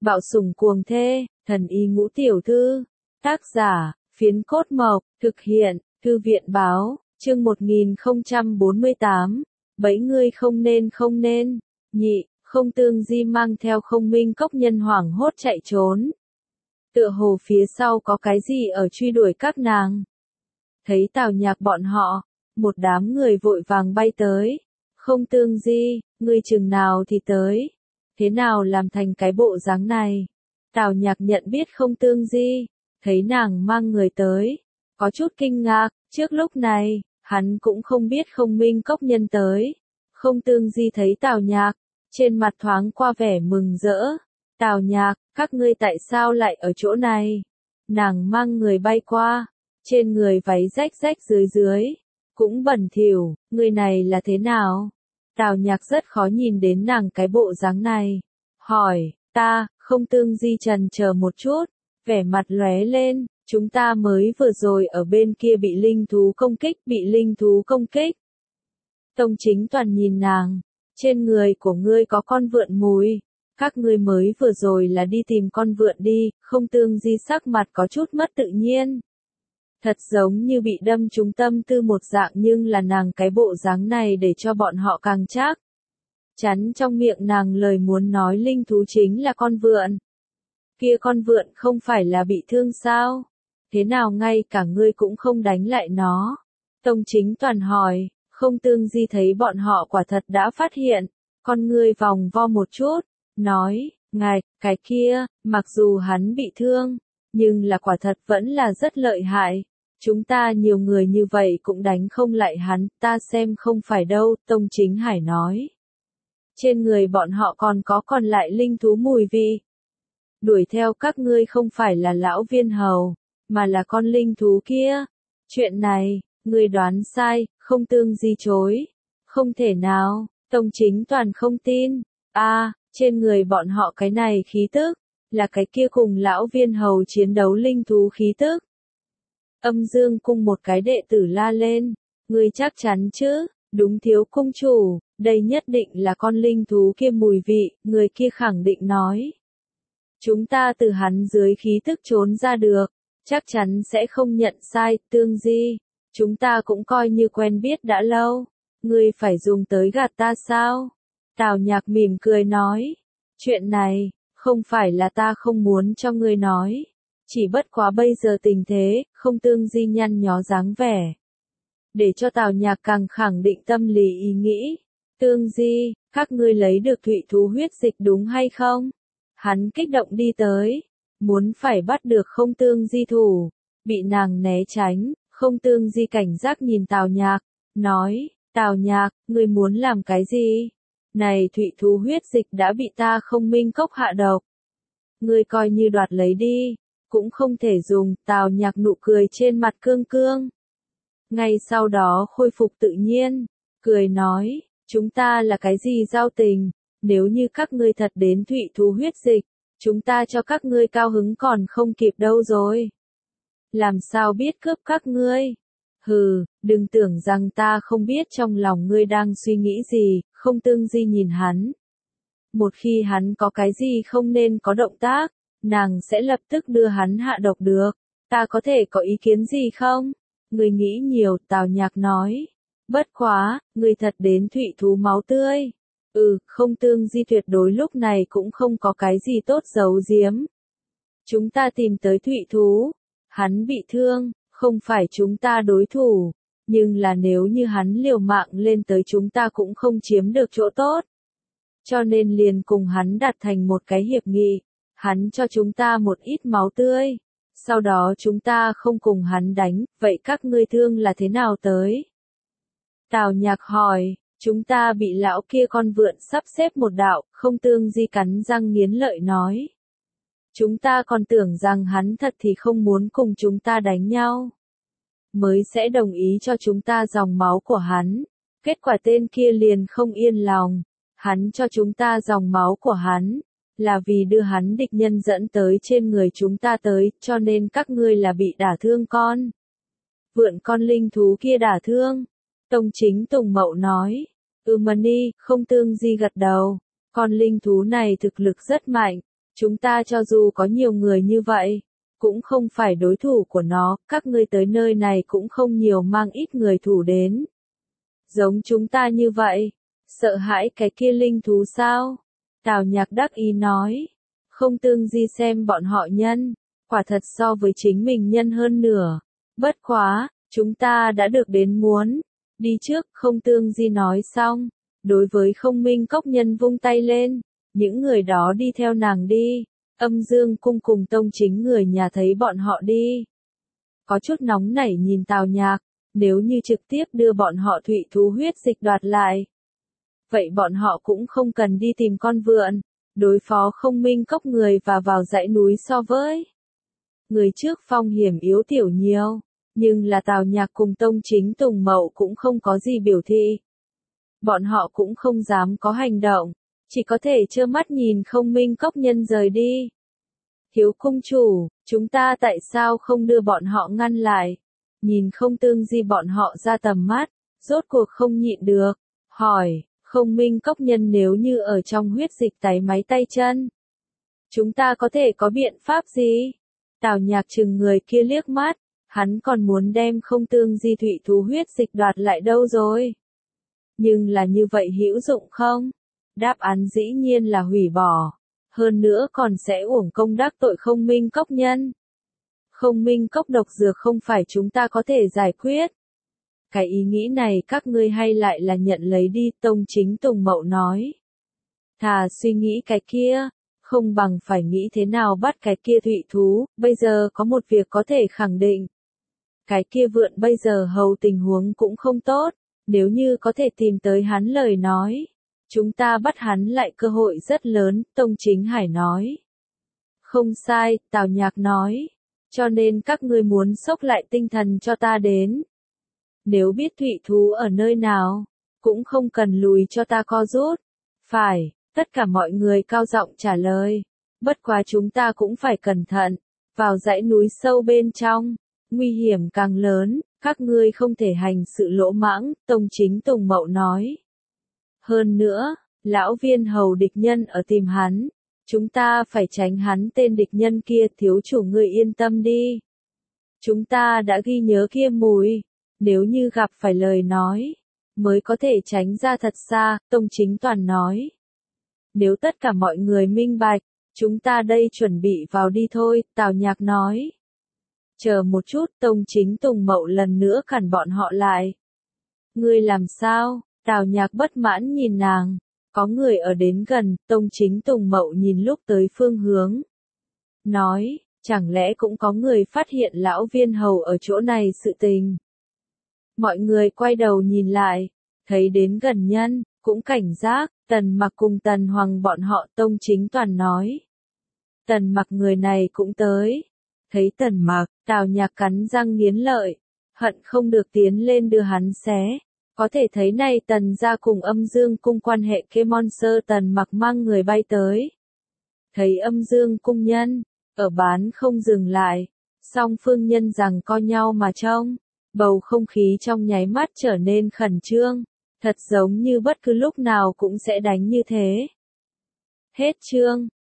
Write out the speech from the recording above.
Bạo sủng cuồng thê, thần y ngũ tiểu thư. Tác giả, Phiến Cốt Mộc, thực hiện, Thư viện báo, chương 1048. Bẫy ngươi không nên. Nhị, Không Tương Di mang theo Không Minh Cốc nhân hoảng hốt chạy trốn. Tựa hồ phía sau có cái gì ở truy đuổi các nàng. Thấy Tào Nhạc bọn họ, một đám người vội vàng bay tới. Không Tương Di, ngươi chừng nào thì tới. Thế nào làm thành cái bộ dáng này? Tào Nhạc nhận biết Không Tương Di, thấy nàng mang người tới, có chút kinh ngạc, trước lúc này, hắn cũng không biết Không Minh Cốc nhân tới. Không Tương Di thấy Tào Nhạc, trên mặt thoáng qua vẻ mừng rỡ. Tào Nhạc, các ngươi tại sao lại ở chỗ này? Nàng mang người bay qua, trên người váy rách rách dưới, cũng bẩn thỉu, người này là thế nào? Tào Nhạc rất khó nhìn đến nàng cái bộ dáng này. Hỏi, Không Tương Di trần chờ một chút, vẻ mặt lóe lên, chúng ta mới vừa rồi ở bên kia bị linh thú công kích. Tông Chính Toàn nhìn nàng, trên người của ngươi có con vượn mùi, các ngươi mới vừa rồi là đi tìm con vượn đi. Không Tương Di sắc mặt có chút mất tự nhiên. Thật giống như bị đâm trúng tâm tư một dạng, nhưng là nàng cái bộ dáng này để cho bọn họ càng chắc chắn trong miệng nàng lời muốn nói linh thú chính là con vượn. Kia con vượn không phải là bị thương sao? Thế nào ngay cả ngươi cũng không đánh lại nó? Tông Chính Toàn hỏi. Không Tương Di thấy bọn họ quả thật đã phát hiện, con ngươi vòng vo một chút, nói, ngài, cái kia, mặc dù hắn bị thương, nhưng là quả thật vẫn là rất lợi hại. Chúng ta nhiều người như vậy cũng đánh không lại hắn, ta xem không phải đâu, Tông Chính Hải nói. Trên người bọn họ còn lại linh thú mùi vị. Đuổi theo các ngươi không phải là lão viên hầu, mà là con linh thú kia. Chuyện này, ngươi đoán sai. Không Tương Di chối. Không thể nào, Tông Chính Toàn không tin. Trên người bọn họ cái này khí tức, là cái kia cùng lão viên hầu chiến đấu linh thú khí tức. Âm Dương Cung một cái đệ tử la lên. Ngươi chắc chắn chứ? Đúng thiếu cung chủ, đây nhất định là con linh thú kia mùi vị, người kia khẳng định nói. Chúng ta từ hắn dưới khí tức trốn ra được, chắc chắn sẽ không nhận sai. Tương Di, chúng ta cũng coi như quen biết đã lâu, ngươi phải dùng tới gạt ta sao? Tào Nhạc mỉm cười nói, chuyện này, không phải là ta không muốn cho ngươi nói, chỉ bất quá bây giờ tình thế. Không Tương Di nhăn nhó dáng vẻ, để cho Tào Nhạc càng khẳng định tâm lý ý nghĩ. Tương Di, các ngươi lấy được thụy thú huyết dịch đúng hay không? Hắn kích động đi tới, muốn phải bắt được Không Tương Di thủ, bị nàng né tránh. Không Tương Di cảnh giác nhìn Tào Nhạc, nói, Tào Nhạc, ngươi muốn làm cái gì? Này thụy thú huyết dịch đã bị ta Không Minh Cốc hạ độc. Ngươi coi như đoạt lấy đi, cũng không thể dùng. Tào Nhạc nụ cười trên mặt cương. Ngay sau đó khôi phục tự nhiên, cười nói, chúng ta là cái gì giao tình, nếu như các ngươi thật đến thụy thú huyết dịch, chúng ta cho các ngươi cao hứng còn không kịp đâu rồi. Làm sao biết cướp các ngươi? Hừ, đừng tưởng rằng ta không biết trong lòng ngươi đang suy nghĩ gì. Không Tương Di nhìn hắn. Một khi hắn có cái gì không nên có động tác, nàng sẽ lập tức đưa hắn hạ độc được. Ta có thể có ý kiến gì không? Ngươi nghĩ nhiều. Tào Nhạc nói. Bất quá, ngươi thật đến thụy thú máu tươi. Không Tương Di tuyệt đối lúc này cũng không có cái gì tốt giấu giếm. Chúng ta tìm tới thụy thú. Hắn bị thương, không phải chúng ta đối thủ, nhưng là nếu như hắn liều mạng lên tới chúng ta cũng không chiếm được chỗ tốt. Cho nên liền cùng hắn đạt thành một cái hiệp nghị, hắn cho chúng ta một ít máu tươi, sau đó chúng ta không cùng hắn đánh. Vậy các ngươi thương là thế nào tới? Tào Nhạc hỏi. Chúng ta bị lão kia con vượn sắp xếp một đạo. Không Tương Di cắn răng nghiến lợi nói. Chúng ta còn tưởng rằng hắn thật thì không muốn cùng chúng ta đánh nhau, mới sẽ đồng ý cho chúng ta dòng máu của hắn. Kết quả tên kia liền không yên lòng, hắn cho chúng ta dòng máu của hắn, là vì đưa hắn địch nhân dẫn tới trên người chúng ta tới, cho nên các ngươi là bị đả thương con vượn con linh thú kia đả thương. Tông Chính Tùng Mậu nói. Mani. Không Tương Di gật đầu. Con linh thú này thực lực rất mạnh, Chúng ta cho dù có nhiều người như vậy, cũng không phải đối thủ của nó, các ngươi tới nơi này cũng không nhiều mang ít người thủ đến. Giống chúng ta như vậy, sợ hãi cái kia linh thú sao? Tào Nhạc đắc ý nói, không tương di xem bọn họ nhân, quả thật so với chính mình nhân hơn nửa. Bất quá, chúng ta đã được đến muốn. Đi trước, không tương di nói xong. Đối với không minh cốc nhân vung tay lên. Những người đó đi theo nàng đi. Âm Dương cung cùng tông chính người nhà thấy bọn họ đi. Có chút nóng nảy nhìn Tào Nhạc. Nếu như trực tiếp đưa bọn họ thủy thú huyết dịch đoạt lại. Vậy bọn họ cũng không cần đi tìm con vượn. Đối phó không minh cốc người và vào dãy núi so với. Người trước phong hiểm yếu tiểu nhiều. Nhưng là Tào Nhạc cùng tông chính Tùng Mậu cũng không có gì biểu thị. Bọn họ cũng không dám có hành động. Chỉ có thể trơ mắt nhìn không minh cốc nhân rời đi. Thiếu cung chủ, chúng ta tại sao không đưa bọn họ ngăn lại? Nhìn không tương di bọn họ ra tầm mắt, rốt cuộc không nhịn được. Hỏi, không minh cốc nhân nếu như ở trong huyết dịch tái máy tay chân. Chúng ta có thể có biện pháp gì? Tào Nhạc chừng người kia liếc mắt. Hắn còn muốn đem không tương di thủy thú huyết dịch đoạt lại đâu rồi. Nhưng là như vậy hữu dụng không? Đáp án dĩ nhiên là hủy bỏ. Hơn nữa còn sẽ uổng công đắc tội không minh cốc nhân. Không minh cốc độc dược không phải chúng ta có thể giải quyết. Cái ý nghĩ này các ngươi hay lại là nhận lấy đi, tông chính Tùng Mậu nói. Thà suy nghĩ cái kia, không bằng phải nghĩ thế nào bắt cái kia thủy thú, bây giờ có một việc có thể khẳng định. Cái kia vượn bây giờ hầu tình huống cũng không tốt, nếu như có thể tìm tới hắn lời nói. Chúng ta bắt hắn lại cơ hội rất lớn, Tông Chính Hải nói. Không sai, Tào Nhạc nói. Cho nên các ngươi muốn xốc lại tinh thần cho ta đến. Nếu biết thủy thú ở nơi nào, cũng không cần lùi cho ta co rút. Phải, tất cả mọi người cao giọng trả lời. Bất quá chúng ta cũng phải cẩn thận. Vào dãy núi sâu bên trong, nguy hiểm càng lớn, các ngươi không thể hành sự lỗ mãng, Tông Chính Tùng Mậu nói. Hơn nữa, lão viên hầu địch nhân ở tìm hắn. Chúng ta phải tránh hắn tên địch nhân kia, thiếu chủ ngươi yên tâm đi. Chúng ta đã ghi nhớ kia mùi. Nếu như gặp phải lời nói, mới có thể tránh ra thật xa, Tông Chính Toàn nói. Nếu tất cả mọi người minh bạch, chúng ta đây chuẩn bị vào đi thôi, Tào Nhạc nói. Chờ một chút, Tông Chính Tùng Mậu lần nữa cản bọn họ lại. Ngươi làm sao? Tào Nhạc bất mãn nhìn nàng. Có người ở đến gần, Tông Chính Tùng Mậu nhìn lúc tới phương hướng. Nói, chẳng lẽ cũng có người phát hiện lão viên hầu ở chỗ này sự tình. Mọi người quay đầu nhìn lại, thấy đến gần nhân, cũng cảnh giác, Tần Mặc cùng Tần Hoàng bọn họ, Tông Chính Toàn nói. Tần Mặc người này cũng tới. Thấy Tần Mặc, Tào Nhạc cắn răng nghiến lợi, hận không được tiến lên đưa hắn xé. Có thể thấy này Tần gia cùng Âm Dương cung quan hệ kê monster, Tần Mặc mang người bay tới. Thấy Âm Dương cung nhân, ở bán không dừng lại, song phương nhân rằng co nhau mà trông, bầu không khí trong nháy mắt trở nên khẩn trương, thật giống như bất cứ lúc nào cũng sẽ đánh như thế. Hết chương.